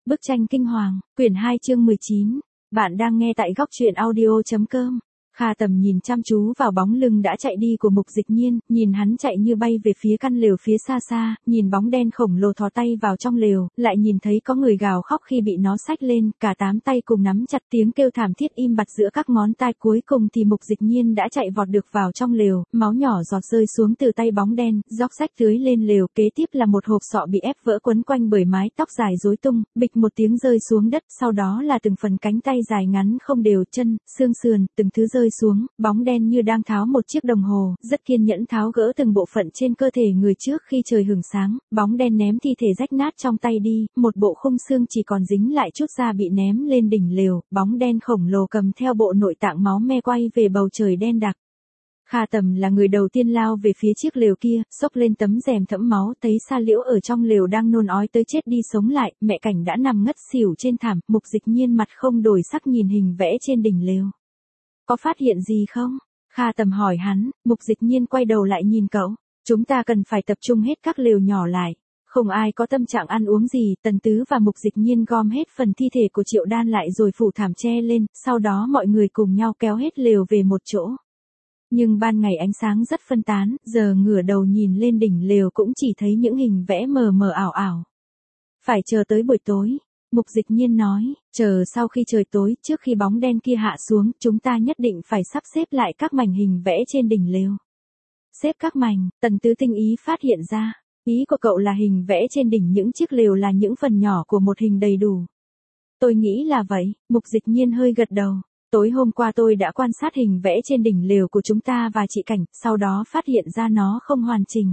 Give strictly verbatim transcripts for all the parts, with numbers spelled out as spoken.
Bức tranh kinh hoàng, quyển hai chương mười chín. Bạn đang nghe tại góc truyện audio.com. Kha Tầm nhìn chăm chú vào bóng lưng đã chạy đi của Mục Dịch Nhiên, nhìn hắn chạy như bay về phía căn lều phía xa xa, nhìn bóng đen khổng lồ thò tay vào trong lều, lại nhìn thấy có người gào khóc khi bị nó xách lên, cả tám tay cùng nắm chặt, tiếng kêu thảm thiết im bặt giữa các ngón tay. Cuối cùng thì Mục Dịch Nhiên đã chạy vọt được vào trong lều, máu nhỏ giọt rơi xuống từ tay bóng đen, róc rách tưới lên lều. Kế tiếp là một hộp sọ bị ép vỡ quấn quanh bởi mái tóc dài rối tung, bịch một tiếng rơi xuống đất, sau đó là từng phần cánh tay dài ngắn không đều, chân, xương sườn, từng thứ rơi xuống, bóng đen như đang tháo một chiếc đồng hồ, rất kiên nhẫn tháo gỡ từng bộ phận trên cơ thể người. Trước khi trời hửng sáng, bóng đen ném thi thể rách nát trong tay đi, một bộ khung xương chỉ còn dính lại chút da bị ném lên đỉnh lều, bóng đen khổng lồ cầm theo bộ nội tạng máu me quay về bầu trời đen đặc. Kha Tầm là người đầu tiên lao về phía chiếc lều kia, xốc lên tấm rèm thẫm máu, thấy Sa Liễu ở trong lều đang nôn ói tới chết đi sống lại, mẹ Cảnh đã nằm ngất xỉu trên thảm. Mục Dịch Nhiên mặt không đổi sắc nhìn hình vẽ trên đỉnh lều. Có phát hiện gì không? Kha Tầm hỏi hắn. Mục Dịch Nhiên quay đầu lại nhìn cậu. Chúng ta cần phải tập trung hết các lều nhỏ lại. Không ai có tâm trạng ăn uống gì. Tần Tứ và Mục Dịch Nhiên gom hết phần thi thể của Triệu Đan lại rồi phủ thảm che lên, sau đó mọi người cùng nhau kéo hết lều về một chỗ. Nhưng ban ngày ánh sáng rất phân tán, giờ ngửa đầu nhìn lên đỉnh lều cũng chỉ thấy những hình vẽ mờ mờ ảo ảo. Phải chờ tới buổi tối. Mục Dịch Nhiên nói, chờ sau khi trời tối, trước khi bóng đen kia hạ xuống, chúng ta nhất định phải sắp xếp lại các mảnh hình vẽ trên đỉnh lều. Xếp các mảnh, Tần Tứ tinh ý phát hiện ra. Ý của cậu là hình vẽ trên đỉnh những chiếc lều là những phần nhỏ của một hình đầy đủ. Tôi nghĩ là vậy. Mục Dịch Nhiên hơi gật đầu. Tối hôm qua tôi đã quan sát hình vẽ trên đỉnh lều của chúng ta và chị Cảnh, sau đó phát hiện ra nó không hoàn chỉnh.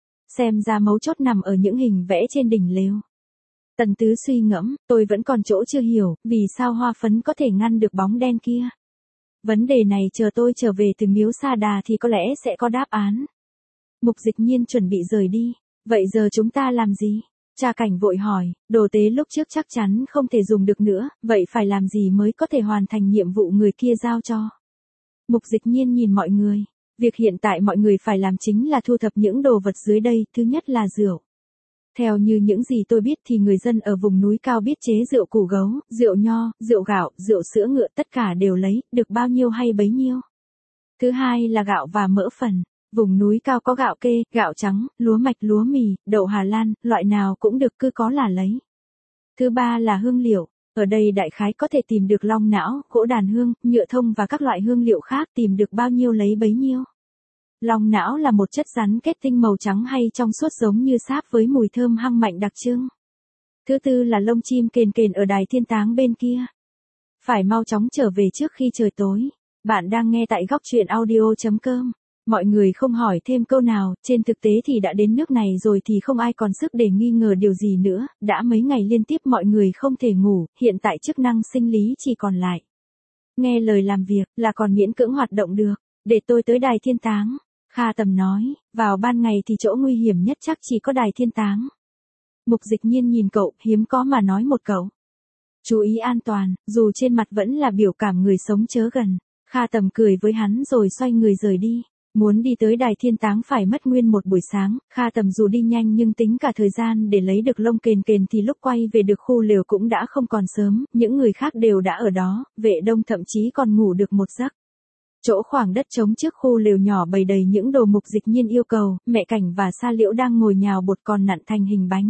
Xem ra mấu chốt nằm ở những hình vẽ trên đỉnh lều. Tần Tứ suy ngẫm, tôi vẫn còn chỗ chưa hiểu, vì sao hoa phấn có thể ngăn được bóng đen kia. Vấn đề này chờ tôi trở về từ miếu Sa Đà thì có lẽ sẽ có đáp án. Mục Dịch Nhiên chuẩn bị rời đi. Vậy giờ chúng ta làm gì? Cha Cảnh vội hỏi, đồ tế lúc trước chắc chắn không thể dùng được nữa, vậy phải làm gì mới có thể hoàn thành nhiệm vụ người kia giao cho? Mục Dịch Nhiên nhìn mọi người. Việc hiện tại mọi người phải làm chính là thu thập những đồ vật dưới đây, thứ nhất là rượu. Theo như những gì tôi biết thì người dân ở vùng núi cao biết chế rượu củ gấu, rượu nho, rượu gạo, rượu sữa ngựa, tất cả đều lấy, được bao nhiêu hay bấy nhiêu. Thứ hai là gạo và mỡ phần. Vùng núi cao có gạo kê, gạo trắng, lúa mạch, lúa mì, đậu Hà Lan, loại nào cũng được, cứ có là lấy. Thứ ba là hương liệu. Ở đây đại khái có thể tìm được long não, gỗ đàn hương, nhựa thông và các loại hương liệu khác, tìm được bao nhiêu lấy bấy nhiêu. Long não là một chất rắn kết tinh màu trắng hay trong suốt giống như sáp với mùi thơm hăng mạnh đặc trưng. Thứ tư là lông chim kền kền ở đài thiên táng bên kia. Phải mau chóng trở về trước khi trời tối. Bạn đang nghe tại góc truyện audio.com. Mọi người không hỏi thêm câu nào, trên thực tế thì đã đến nước này rồi thì không ai còn sức để nghi ngờ điều gì nữa, đã mấy ngày liên tiếp mọi người không thể ngủ, hiện tại chức năng sinh lý chỉ còn lại. Nghe lời làm việc, là còn miễn cưỡng hoạt động được, để tôi tới đài thiên táng. Kha Tầm nói, vào ban ngày thì chỗ nguy hiểm nhất chắc chỉ có đài thiên táng. Mục Dịch Nhiên nhìn cậu, hiếm có mà nói một cậu. Chú ý an toàn, dù trên mặt vẫn là biểu cảm người sống chớ gần. Kha Tầm cười với hắn rồi xoay người rời đi. Muốn đi tới đài thiên táng phải mất nguyên một buổi sáng, Kha Tầm dù đi nhanh nhưng tính cả thời gian để lấy được lông kền kền thì lúc quay về được khu lều cũng đã không còn sớm, những người khác đều đã ở đó, Vệ Đông thậm chí còn ngủ được một giấc. Chỗ khoảng đất trống trước khu lều nhỏ bày đầy những đồ Mục Dịch Nhiên yêu cầu, mẹ Cảnh và Sa Liễu đang ngồi nhào bột còn nặn thành hình bánh.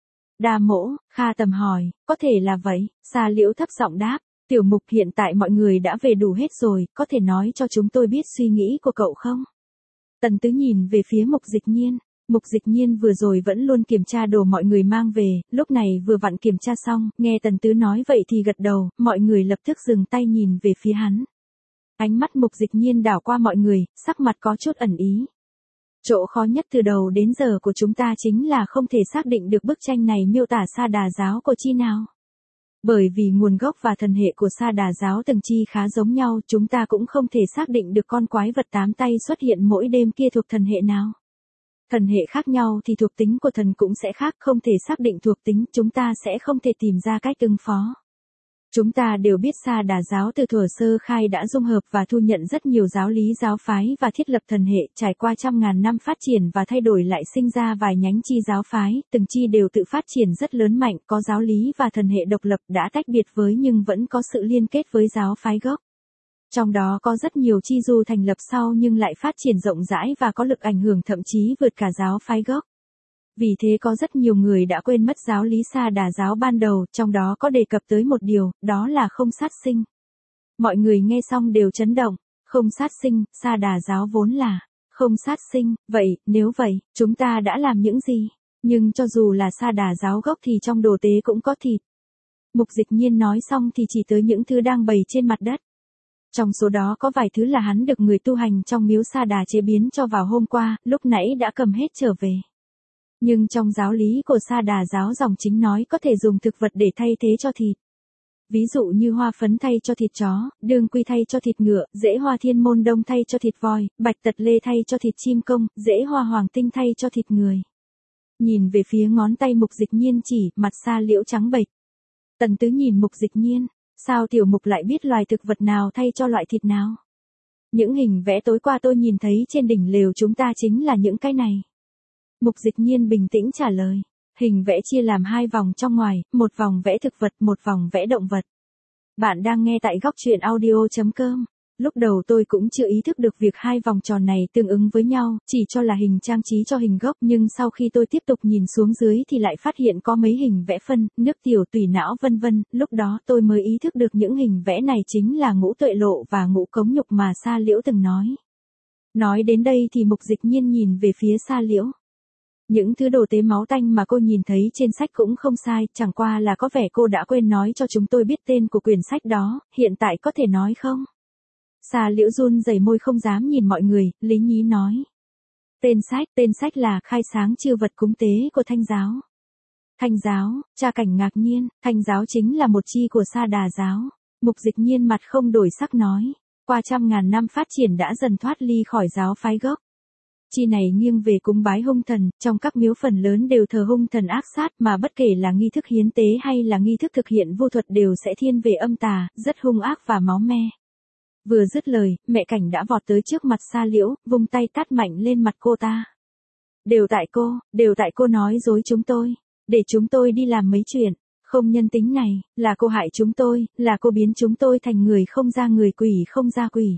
Đa mỗ, Kha Tầm hỏi, có thể là vậy, Sa Liễu thấp giọng đáp, Tiểu Mục hiện tại mọi người đã về đủ hết rồi, có thể nói cho chúng tôi biết suy nghĩ của cậu không? Tần Tứ nhìn về phía Mục Dịch Nhiên. Mục Dịch Nhiên vừa rồi vẫn luôn kiểm tra đồ mọi người mang về, lúc này vừa vặn kiểm tra xong, nghe Tần Tứ nói vậy thì gật đầu, mọi người lập tức dừng tay nhìn về phía hắn. Ánh mắt Mục Dịch Nhiên đảo qua mọi người, sắc mặt có chút ẩn ý. Chỗ khó nhất từ đầu đến giờ của chúng ta chính là không thể xác định được bức tranh này miêu tả Sa Đà giáo của chi nào. Bởi vì nguồn gốc và thần hệ của Sa Đà giáo từng chi khá giống nhau, chúng ta cũng không thể xác định được con quái vật tám tay xuất hiện mỗi đêm kia thuộc thần hệ nào. Thần hệ khác nhau thì thuộc tính của thần cũng sẽ khác, không thể xác định thuộc tính, chúng ta sẽ không thể tìm ra cách ứng phó. Chúng ta đều biết Sa Đà giáo từ thuở sơ khai đã dung hợp và thu nhận rất nhiều giáo lý giáo phái và thiết lập thần hệ, trải qua trăm ngàn năm phát triển và thay đổi lại sinh ra vài nhánh chi giáo phái, từng chi đều tự phát triển rất lớn mạnh, có giáo lý và thần hệ độc lập đã tách biệt với nhưng vẫn có sự liên kết với giáo phái gốc. Trong đó có rất nhiều chi du thành lập sau nhưng lại phát triển rộng rãi và có lực ảnh hưởng thậm chí vượt cả giáo phái gốc. Vì thế có rất nhiều người đã quên mất giáo lý Sa Đà giáo ban đầu, trong đó có đề cập tới một điều, đó là không sát sinh. Mọi người nghe xong đều chấn động, không sát sinh, Sa Đà giáo vốn là không sát sinh, vậy, nếu vậy, chúng ta đã làm những gì? Nhưng cho dù là Sa Đà giáo gốc thì trong đồ tế cũng có thịt. Mục Dịch Nhiên nói xong thì chỉ tới những thứ đang bày trên mặt đất. Trong số đó có vài thứ là hắn được người tu hành trong miếu Sa Đà chế biến cho vào hôm qua, lúc nãy đã cầm hết trở về. Nhưng trong giáo lý của Sa Đà giáo dòng chính nói có thể dùng thực vật để thay thế cho thịt. Ví dụ như hoa phấn thay cho thịt chó, đương quy thay cho thịt ngựa, rễ hoa thiên môn đông thay cho thịt voi, bạch tật lê thay cho thịt chim công, rễ hoa hoàng tinh thay cho thịt người. Nhìn về phía ngón tay Mục Dịch Nhiên chỉ, mặt Sa Liễu trắng bệch. Tần Tứ nhìn Mục Dịch Nhiên, sao tiểu mục lại biết loài thực vật nào thay cho loại thịt nào? Những hình vẽ tối qua tôi nhìn thấy trên đỉnh lều chúng ta chính là những cái này. Mục Dịch Nhiên bình tĩnh trả lời. Hình vẽ chia làm hai vòng trong ngoài, một vòng vẽ thực vật, một vòng vẽ động vật. Bạn đang nghe tại góc truyện audio chấm com. Lúc đầu tôi cũng chưa ý thức được việc hai vòng tròn này tương ứng với nhau, chỉ cho là hình trang trí cho hình gốc, nhưng sau khi tôi tiếp tục nhìn xuống dưới thì lại phát hiện có mấy hình vẽ phân, nước tiểu tùy não vân vân, lúc đó tôi mới ý thức được những hình vẽ này chính là ngũ tuệ lộ và ngũ cống nhục mà Sa Liễu từng nói. Nói đến đây thì Mục Dịch Nhiên nhìn về phía Sa Liễu. Những thứ đồ tế máu tanh mà cô nhìn thấy trên sách cũng không sai, chẳng qua là có vẻ cô đã quên nói cho chúng tôi biết tên của quyển sách đó, hiện tại có thể nói không? Sa Liễu run rẩy môi không dám nhìn mọi người, lý nhí nói. Tên sách, tên sách là Khai sáng chư vật cúng tế của Thanh giáo. Thanh giáo, Cha Cảnh ngạc nhiên, Thanh giáo chính là một chi của Sa Đà giáo. Mục Dịch Nhiên mặt không đổi sắc nói, qua trăm ngàn năm phát triển đã dần thoát ly khỏi giáo phái gốc. Chi này nghiêng về cúng bái hung thần, trong các miếu phần lớn đều thờ hung thần ác sát mà bất kể là nghi thức hiến tế hay là nghi thức thực hiện vô thuật đều sẽ thiên về âm tà, rất hung ác và máu me. Vừa dứt lời, mẹ Cảnh đã vọt tới trước mặt Sa Liễu, vung tay tát mạnh lên mặt cô ta. Đều tại cô, đều tại cô nói dối chúng tôi, để chúng tôi đi làm mấy chuyện, không nhân tính này, là cô hại chúng tôi, là cô biến chúng tôi thành người không ra người quỷ không ra quỷ.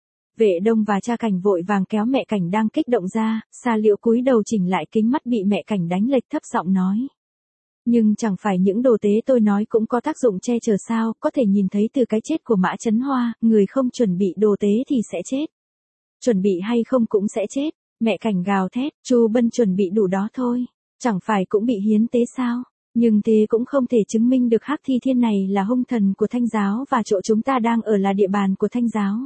Vệ Đông và Cha Cảnh vội vàng kéo mẹ Cảnh đang kích động ra, Sa Liễu cúi đầu chỉnh lại kính mắt bị mẹ Cảnh đánh lệch thấp giọng nói. Nhưng chẳng phải những đồ tế tôi nói cũng có tác dụng che chở sao, có thể nhìn thấy từ cái chết của Mã Chấn Hoa, người không chuẩn bị đồ tế thì sẽ chết. Chuẩn bị hay không cũng sẽ chết, mẹ Cảnh gào thét, Chu Bân chuẩn bị đủ đó thôi, chẳng phải cũng bị hiến tế sao, nhưng thế cũng không thể chứng minh được Hắc Thi Thiên này là hung thần của Thanh giáo và chỗ chúng ta đang ở là địa bàn của Thanh giáo.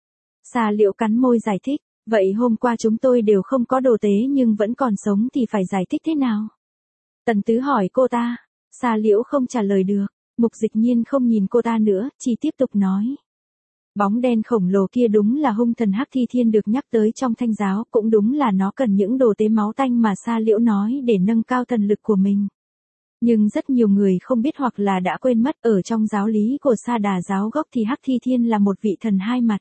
Sa Liễu cắn môi giải thích, vậy hôm qua chúng tôi đều không có đồ tế nhưng vẫn còn sống thì phải giải thích thế nào? Tần Tứ hỏi cô ta, Sa Liễu không trả lời được, Mục Dịch Nhiên không nhìn cô ta nữa, chỉ tiếp tục nói. Bóng đen khổng lồ kia đúng là hung thần Hắc Thi Thiên được nhắc tới trong Thanh giáo, cũng đúng là nó cần những đồ tế máu tanh mà Sa Liễu nói để nâng cao thần lực của mình. Nhưng rất nhiều người không biết hoặc là đã quên mất ở trong giáo lý của Sa Đà giáo gốc thì Hắc Thi Thiên là một vị thần hai mặt.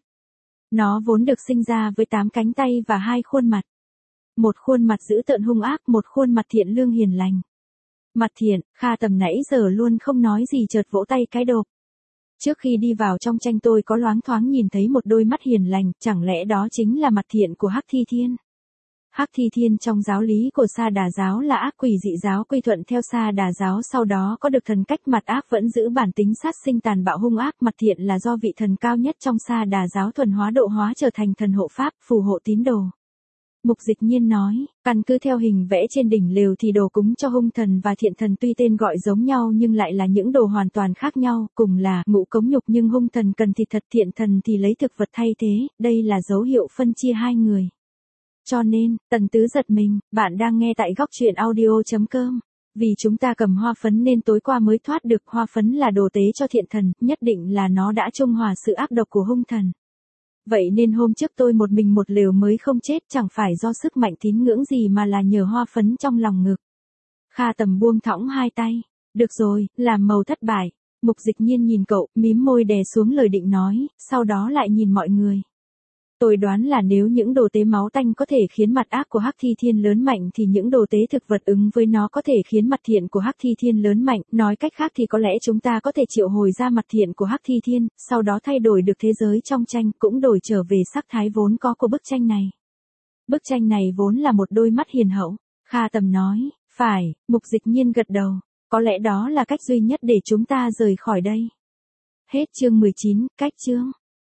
Nó vốn được sinh ra với tám cánh tay và hai khuôn mặt. Một khuôn mặt dữ tợn hung ác, một khuôn mặt thiện lương hiền lành. Mặt thiện, Kha Tầm nãy giờ luôn không nói gì chợt vỗ tay cái đột. Trước khi đi vào trong tranh tôi có loáng thoáng nhìn thấy một đôi mắt hiền lành, chẳng lẽ đó chính là mặt thiện của Hắc Thi Thiên? Hắc Thi Thiên trong giáo lý của Sa Đà giáo là ác quỷ dị giáo quy thuận theo Sa Đà giáo, sau đó có được thần cách mặt ác vẫn giữ bản tính sát sinh tàn bạo hung ác. Mặt thiện là do vị thần cao nhất trong Sa Đà giáo thuần hóa độ hóa trở thành thần hộ pháp, phù hộ tín đồ. Mục Dịch Nhiên nói, căn cứ theo hình vẽ trên đỉnh lều thì đồ cúng cho hung thần và thiện thần tuy tên gọi giống nhau nhưng lại là những đồ hoàn toàn khác nhau, cùng là ngũ cống nhục nhưng hung thần cần thịt thật, thiện thần thì lấy thực vật thay thế, đây là dấu hiệu phân chia hai người. Cho nên, Tần Tứ giật mình, bạn đang nghe tại góc truyện audio chấm com. Vì chúng ta cầm hoa phấn nên tối qua mới thoát được, hoa phấn là đồ tế cho thiện thần, nhất định là nó đã trung hòa sự ác độc của hung thần. Vậy nên hôm trước tôi một mình một lều mới không chết, chẳng phải do sức mạnh tín ngưỡng gì mà là nhờ hoa phấn trong lòng ngực. Kha Tầm buông thõng hai tay. Được rồi, làm màu thất bại. Mục Dịch Nhiên nhìn cậu, mím môi đè xuống lời định nói, sau đó lại nhìn mọi người. Tôi đoán là nếu những đồ tế máu tanh có thể khiến mặt ác của Hắc Thi Thiên lớn mạnh thì những đồ tế thực vật ứng với nó có thể khiến mặt thiện của Hắc Thi Thiên lớn mạnh, nói cách khác thì có lẽ chúng ta có thể triệu hồi ra mặt thiện của Hắc Thi Thiên, sau đó thay đổi được thế giới trong tranh, cũng đổi trở về sắc thái vốn có của bức tranh này. Bức tranh này vốn là một đôi mắt hiền hậu, Kha Tầm nói, phải, Mục Dịch Nhiên gật đầu, có lẽ đó là cách duy nhất để chúng ta rời khỏi đây. Hết chương mười chín, cách chương.